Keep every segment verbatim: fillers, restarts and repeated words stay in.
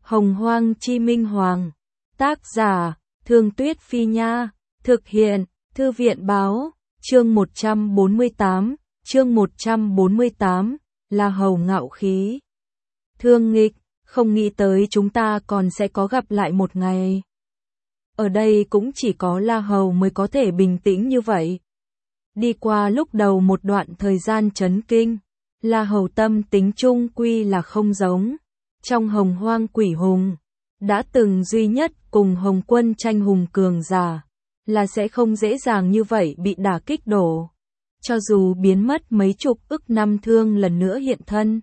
Hồng Hoang Chi Minh Hoàng. Tác giả, Thương Tuyết Phi Nha. Thực hiện, Thư viện Báo. Chương một trăm bốn mươi tám. Chương một trăm bốn mươi tám. La Hầu ngạo khí. Thương nghịch, không nghĩ tới chúng ta còn sẽ có gặp lại một ngày. Ở đây cũng chỉ có La Hầu mới có thể bình tĩnh như vậy. Đi qua lúc đầu một đoạn thời gian chấn kinh, La Hầu tâm tính chung quy là không giống. Trong Hồng Hoang quỷ hùng, đã từng duy nhất cùng Hồng Quân tranh hùng cường giả, là sẽ không dễ dàng như vậy bị đả kích đổ. Cho dù biến mất mấy chục ức năm thương lần nữa hiện thân,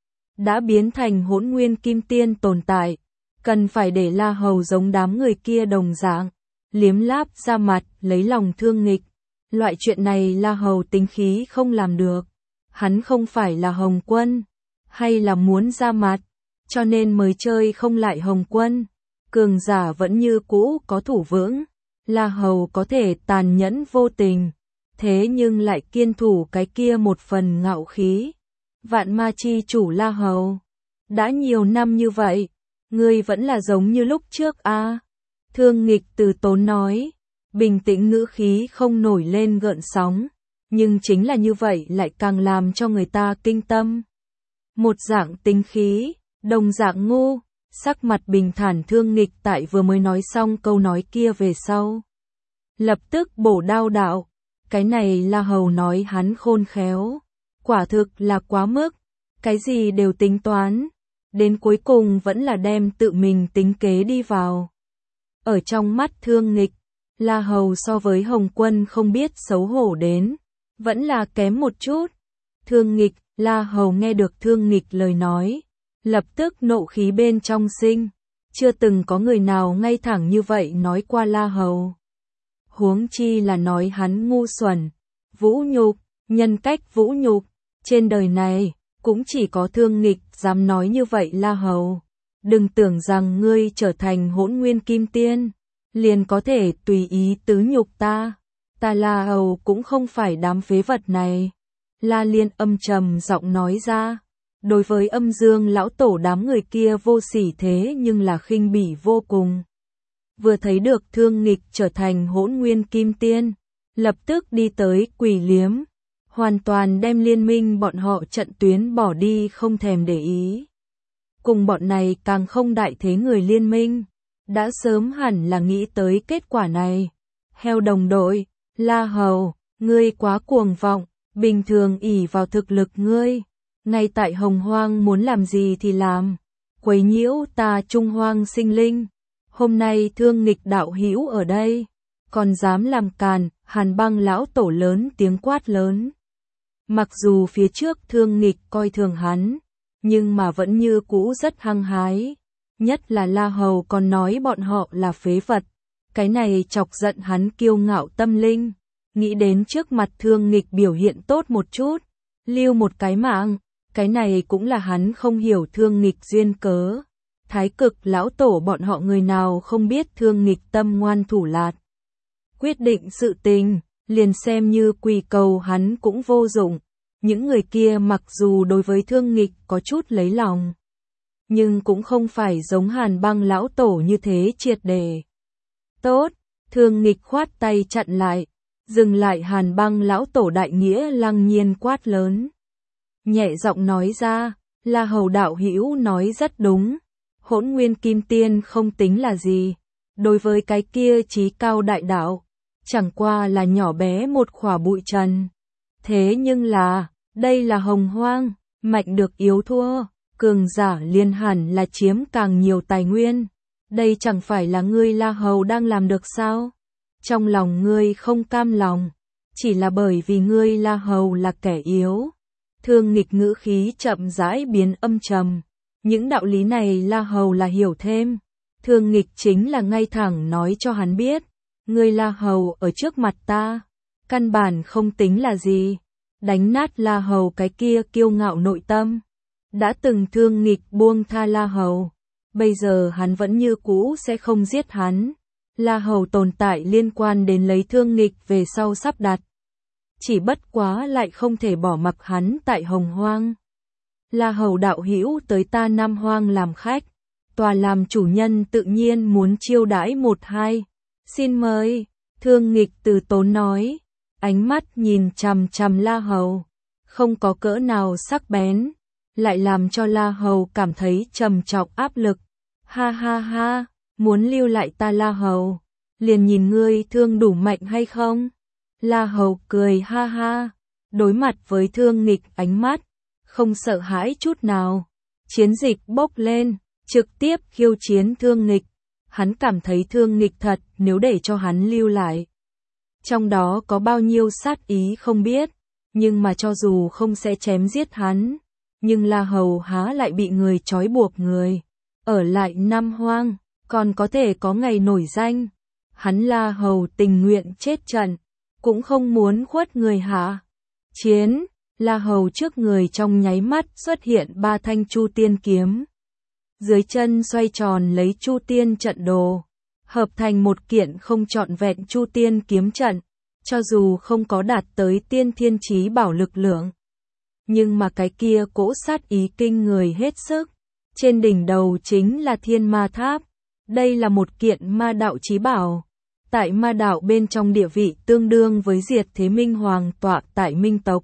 đã biến thành Hỗn Nguyên Kim Tiên tồn tại, cần phải để La Hầu giống đám người kia đồng dạng, liếm láp ra mặt, lấy lòng thương nghịch. Loại chuyện này La Hầu tính khí không làm được. Hắn không phải là Hồng Quân, hay là muốn ra mặt, cho nên mới chơi không lại Hồng Quân. Cường giả vẫn như cũ có thủ vững, La Hầu có thể tàn nhẫn vô tình, thế nhưng lại kiên thủ cái kia một phần ngạo khí. Vạn ma chi chủ La Hầu, đã nhiều năm như vậy, ngươi vẫn là giống như lúc trước à? Thương nghịch từ tốn nói, bình tĩnh ngữ khí không nổi lên gợn sóng, nhưng chính là như vậy lại càng làm cho người ta kinh tâm. Một dạng tính khí, đồng dạng ngu, sắc mặt bình thản thương nghịch tại vừa mới nói xong câu nói kia về sau. Lập tức bổ đao đạo, cái này La Hầu nói hắn khôn khéo, quả thực là quá mức, cái gì đều tính toán, đến cuối cùng vẫn là đem tự mình tính kế đi vào. Ở trong mắt thương nghịch, La Hầu so với Hồng Quân không biết xấu hổ đến, vẫn là kém một chút. Thương nghịch, La Hầu nghe được thương nghịch lời nói, lập tức nộ khí bên trong sinh, chưa từng có người nào ngay thẳng như vậy nói qua La Hầu. Huống chi là nói hắn ngu xuẩn, vũ nhục, nhân cách vũ nhục, trên đời này, cũng chỉ có thương nghịch dám nói như vậy La Hầu. Đừng tưởng rằng ngươi trở thành Hỗn Nguyên Kim Tiên, liền có thể tùy ý tứ nhục ta. Ta La Hầu cũng không phải đám phế vật này. La Liên âm trầm giọng nói ra. Đối với âm dương lão tổ đám người kia vô sỉ thế nhưng là khinh bỉ vô cùng. Vừa thấy được thương nghịch trở thành Hỗn Nguyên Kim Tiên, lập tức đi tới quỷ liếm, hoàn toàn đem liên minh bọn họ trận tuyến bỏ đi không thèm để ý. Cùng bọn này càng không đại thế người liên minh, đã sớm hẳn là nghĩ tới kết quả này. Heo đồng đội, La Hầu, ngươi quá cuồng vọng, bình thường ỷ vào thực lực ngươi, ngay tại Hồng Hoang muốn làm gì thì làm, quấy nhiễu ta Trung Hoang sinh linh. Hôm nay thương nghịch đạo hữu ở đây, còn dám làm càn, Hàn Băng lão tổ lớn tiếng quát lớn. Mặc dù phía trước thương nghịch coi thường hắn, nhưng mà vẫn như cũ rất hăng hái, nhất là La Hầu còn nói bọn họ là phế vật, cái này chọc giận hắn kiêu ngạo tâm linh, nghĩ đến trước mặt thương nghịch biểu hiện tốt một chút, lưu một cái mạng, cái này cũng là hắn không hiểu thương nghịch duyên cớ. Thái Cực lão tổ bọn họ người nào không biết thương nghịch tâm ngoan thủ lạt. Quyết định sự tình, liền xem như quỳ cầu hắn cũng vô dụng. Những người kia mặc dù đối với thương nghịch có chút lấy lòng, nhưng cũng không phải giống Hàn Băng lão tổ như thế triệt để. Tốt, thương nghịch khoát tay chặn lại, dừng lại Hàn Băng lão tổ đại nghĩa lăng nhiên quát lớn. Nhẹ giọng nói ra, La Hầu đạo hữu nói rất đúng, Hỗn Nguyên Kim Tiên không tính là gì, đối với cái kia chí cao đại đạo, chẳng qua là nhỏ bé một khỏa bụi trần. Thế nhưng là, đây là Hồng Hoang, mạnh được yếu thua, cường giả liên hẳn là chiếm càng nhiều tài nguyên. Đây chẳng phải là ngươi La Hầu đang làm được sao? Trong lòng ngươi không cam lòng, chỉ là bởi vì ngươi La Hầu là kẻ yếu. Thương nghịch ngữ khí chậm rãi biến âm trầm, những đạo lý này La Hầu là hiểu thêm. Thương nghịch chính là ngay thẳng nói cho hắn biết, ngươi La Hầu ở trước mặt ta, căn bản không tính là gì. Đánh nát La Hầu cái kia kiêu ngạo nội tâm. Đã từng thương nghịch buông tha La Hầu, bây giờ hắn vẫn như cũ sẽ không giết hắn. La Hầu tồn tại liên quan đến lấy thương nghịch về sau sắp đặt. Chỉ bất quá lại không thể bỏ mặc hắn tại Hồng Hoang. La Hầu đạo hữu tới ta Nam Hoang làm khách, tòa làm chủ nhân tự nhiên muốn chiêu đãi một hai. Xin mời, Thương Nghịch từ tốn nói, ánh mắt nhìn chằm chằm La Hầu, không có cỡ nào sắc bén, lại làm cho La Hầu cảm thấy trầm trọng áp lực. Ha ha ha, muốn lưu lại ta La Hầu, liền nhìn ngươi Thương đủ mạnh hay không? La Hầu cười ha ha, đối mặt với Thương Nghịch ánh mắt, không sợ hãi chút nào. Chiến dịch bốc lên, trực tiếp khiêu chiến Thương Nghịch. Hắn cảm thấy Thương Nghịch thật nếu để cho hắn lưu lại. Trong đó có bao nhiêu sát ý không biết, nhưng mà cho dù không sẽ chém giết hắn, nhưng La Hầu há lại bị người trói buộc người. Ở lại Nam Hoang, còn có thể có ngày nổi danh. Hắn La Hầu tình nguyện chết trận, cũng không muốn khuất người hạ. Chiến, La Hầu trước người trong nháy mắt xuất hiện ba thanh Chu Tiên kiếm. Dưới chân xoay tròn lấy Chu Tiên trận đồ, hợp thành một kiện không trọn vẹn Chu Tiên kiếm trận, cho dù không có đạt tới tiên thiên chí bảo lực lượng. Nhưng mà cái kia cỗ sát ý kinh người hết sức, trên đỉnh đầu chính là Thiên Ma Tháp, đây là một kiện ma đạo chí bảo. Tại ma đạo bên trong địa vị tương đương với Diệt Thế Minh Hoàng tọa tại Minh tộc.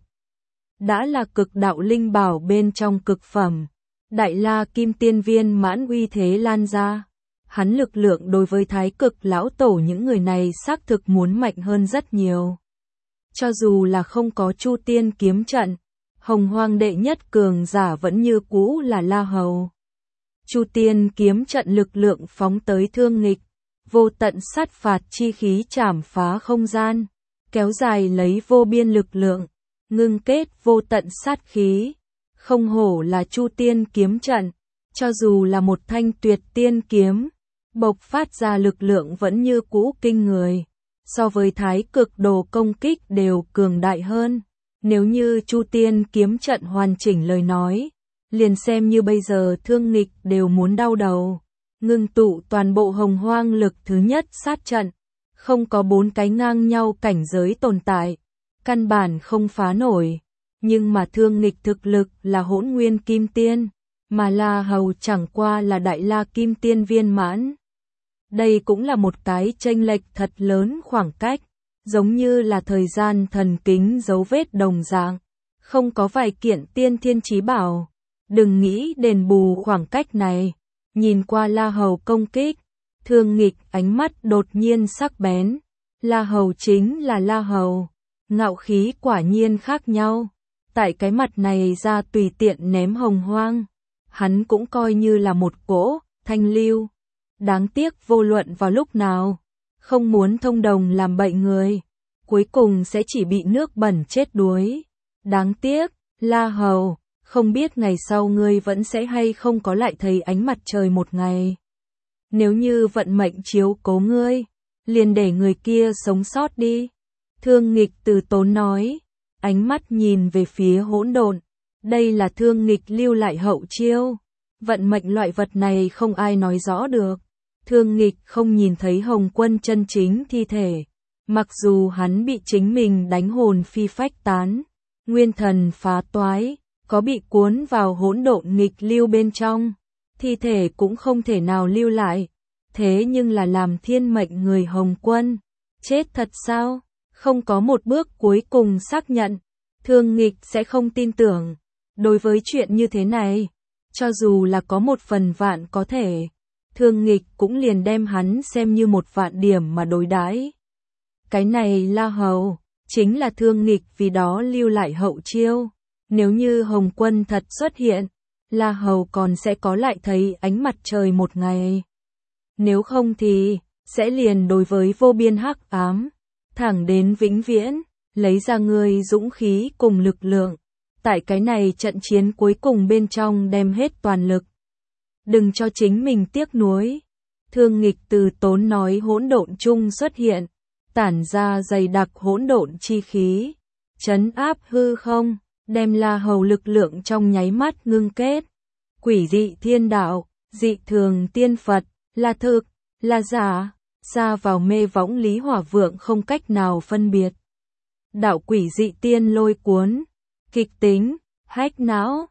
Đã là cực đạo linh bảo bên trong cực phẩm. Đại La Kim Tiên Viên mãn uy thế lan ra. Hắn lực lượng đối với Thái Cực lão tổ những người này xác thực muốn mạnh hơn rất nhiều. Cho dù là không có Chu Tiên kiếm trận, Hồng Hoang đệ nhất cường giả vẫn như cũ là La Hầu. Chu Tiên kiếm trận lực lượng phóng tới Thương Nghịch, vô tận sát phạt chi khí chảm phá không gian, kéo dài lấy vô biên lực lượng, ngưng kết vô tận sát khí. Không hổ là Chu Tiên kiếm trận, cho dù là một thanh tuyệt tiên kiếm, bộc phát ra lực lượng vẫn như cũ kinh người, so với Thái Cực đồ công kích đều cường đại hơn. Nếu như Chu Tiên kiếm trận hoàn chỉnh lời nói, liền xem như bây giờ Thương Nghịch đều muốn đau đầu. Ngưng tụ toàn bộ Hồng Hoang lực thứ nhất sát trận, không có bốn cái ngang nhau cảnh giới tồn tại, căn bản không phá nổi. Nhưng mà Thương Nghịch thực lực là Hỗn Nguyên Kim Tiên, mà La Hầu chẳng qua là Đại La Kim Tiên viên mãn. Đây cũng là một cái chênh lệch thật lớn khoảng cách, giống như là thời gian thần kính dấu vết đồng dạng, không có vài kiện tiên thiên chí bảo, đừng nghĩ đền bù khoảng cách này. Nhìn qua La Hầu công kích, Thương Nghịch ánh mắt đột nhiên sắc bén. La Hầu chính là La Hầu, ngạo khí quả nhiên khác nhau. Tại cái mặt này ra tùy tiện ném Hồng Hoang, hắn cũng coi như là một cỗ thanh lưu. Đáng tiếc vô luận vào lúc nào, không muốn thông đồng làm bậy người, cuối cùng sẽ chỉ bị nước bẩn chết đuối. Đáng tiếc, La Hầu, không biết ngày sau ngươi vẫn sẽ hay không có lại thấy ánh mặt trời một ngày. Nếu như vận mệnh chiếu cố ngươi, liền để người kia sống sót đi. Thương Nghịch từ tốn nói, ánh mắt nhìn về phía hỗn độn. Đây là Thương Nghịch lưu lại hậu chiêu. Vận mệnh loại vật này không ai nói rõ được. Thương Nghịch không nhìn thấy Hồng Quân chân chính thi thể. Mặc dù hắn bị chính mình đánh hồn phi phách tán, nguyên thần phá toái, có bị cuốn vào hỗn độn nghịch lưu bên trong, thi thể cũng không thể nào lưu lại. Thế nhưng là làm thiên mệnh người Hồng Quân, chết thật sao? Không có một bước cuối cùng xác nhận, Thương Nghịch sẽ không tin tưởng. Đối với chuyện như thế này, cho dù là có một phần vạn có thể, Thương Nghịch cũng liền đem hắn xem như một vạn điểm mà đối đãi. Cái này La Hầu, chính là Thương Nghịch vì đó lưu lại hậu chiêu. Nếu như Hồng Quân thật xuất hiện, La Hầu còn sẽ có lại thấy ánh mặt trời một ngày. Nếu không thì, sẽ liền đối với vô biên hắc ám, thẳng đến vĩnh viễn, lấy ra ngươi dũng khí cùng lực lượng. Tại cái này trận chiến cuối cùng bên trong đem hết toàn lực. Đừng cho chính mình tiếc nuối. Thương Nghịch từ tốn nói hỗn độn chung xuất hiện, tản ra dày đặc hỗn độn chi khí, trấn áp hư không, đem La Hầu lực lượng trong nháy mắt ngưng kết. Quỷ dị thiên đạo, dị thường tiên Phật, là thực, là giả, xa vào mê võng Lý Hỏa Vượng không cách nào phân biệt. Đạo quỷ dị tiên lôi cuốn, kịch tính, hách não,